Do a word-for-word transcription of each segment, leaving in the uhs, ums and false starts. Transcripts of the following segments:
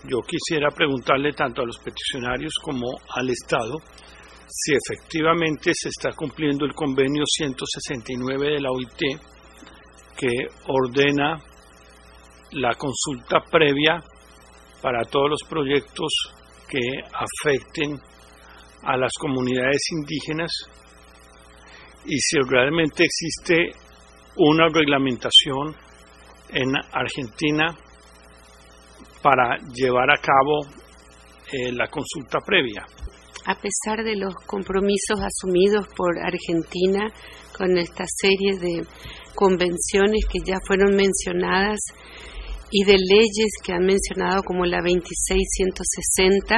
Yo quisiera preguntarle tanto a los peticionarios como al Estado si efectivamente se está cumpliendo el convenio ciento sesenta y nueve de la O I T, que ordena la consulta previa para todos los proyectos que afecten a las comunidades indígenas, y si realmente existe una reglamentación en Argentina para llevar a cabo eh, la consulta previa. A pesar de los compromisos asumidos por Argentina con esta serie de convenciones que ya fueron mencionadas y de leyes que han mencionado como la veintiséis ciento sesenta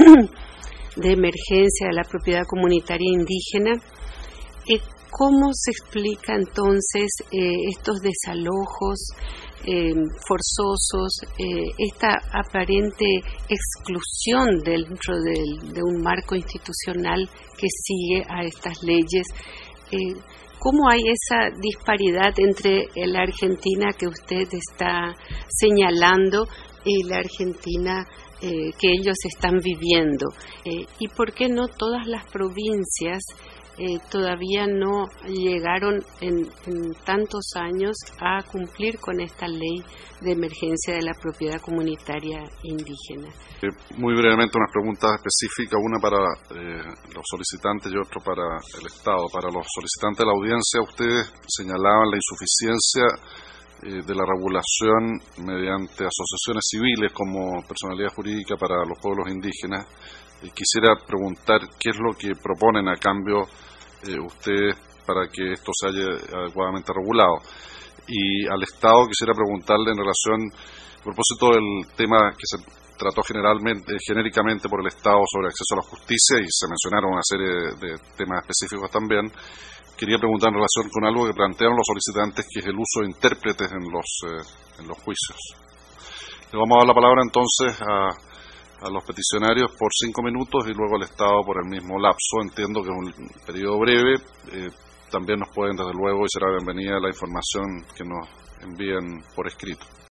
de emergencia de la propiedad comunitaria indígena, eh, ¿cómo se explica entonces eh, estos desalojos eh, forzosos, eh, esta aparente exclusión dentro del, de un marco institucional que sigue a estas leyes? Eh, ¿Cómo hay esa disparidad entre la Argentina que usted está señalando y la Argentina eh, que ellos están viviendo? Eh, ¿Y por qué no todas las provincias eh, todavía no llegaron en, en tantos años a cumplir con esta ley de emergencia de la propiedad comunitaria indígena? Eh, muy brevemente unas preguntas específicas, una para eh, los solicitantes y otra para el Estado. Para los solicitantes de la audiencia, ustedes señalaban la insuficiencia eh, de la regulación mediante asociaciones civiles como personalidad jurídica para los pueblos indígenas. Y quisiera preguntar qué es lo que proponen a cambio eh, ustedes para que esto se haya adecuadamente regulado. Y al Estado quisiera preguntarle en relación, a propósito del tema que se trató generalmente, eh, genéricamente por el Estado sobre acceso a la justicia, y se mencionaron una serie de, de temas específicos también. Quería preguntar en relación con algo que plantearon los solicitantes, que es el uso de intérpretes en los, eh, en los juicios. Le vamos a dar la palabra entonces a a los peticionarios por cinco minutos y luego al Estado por el mismo lapso. Entiendo que es un periodo breve. Eh, también nos pueden, desde luego, y será bienvenida la información que nos envíen por escrito.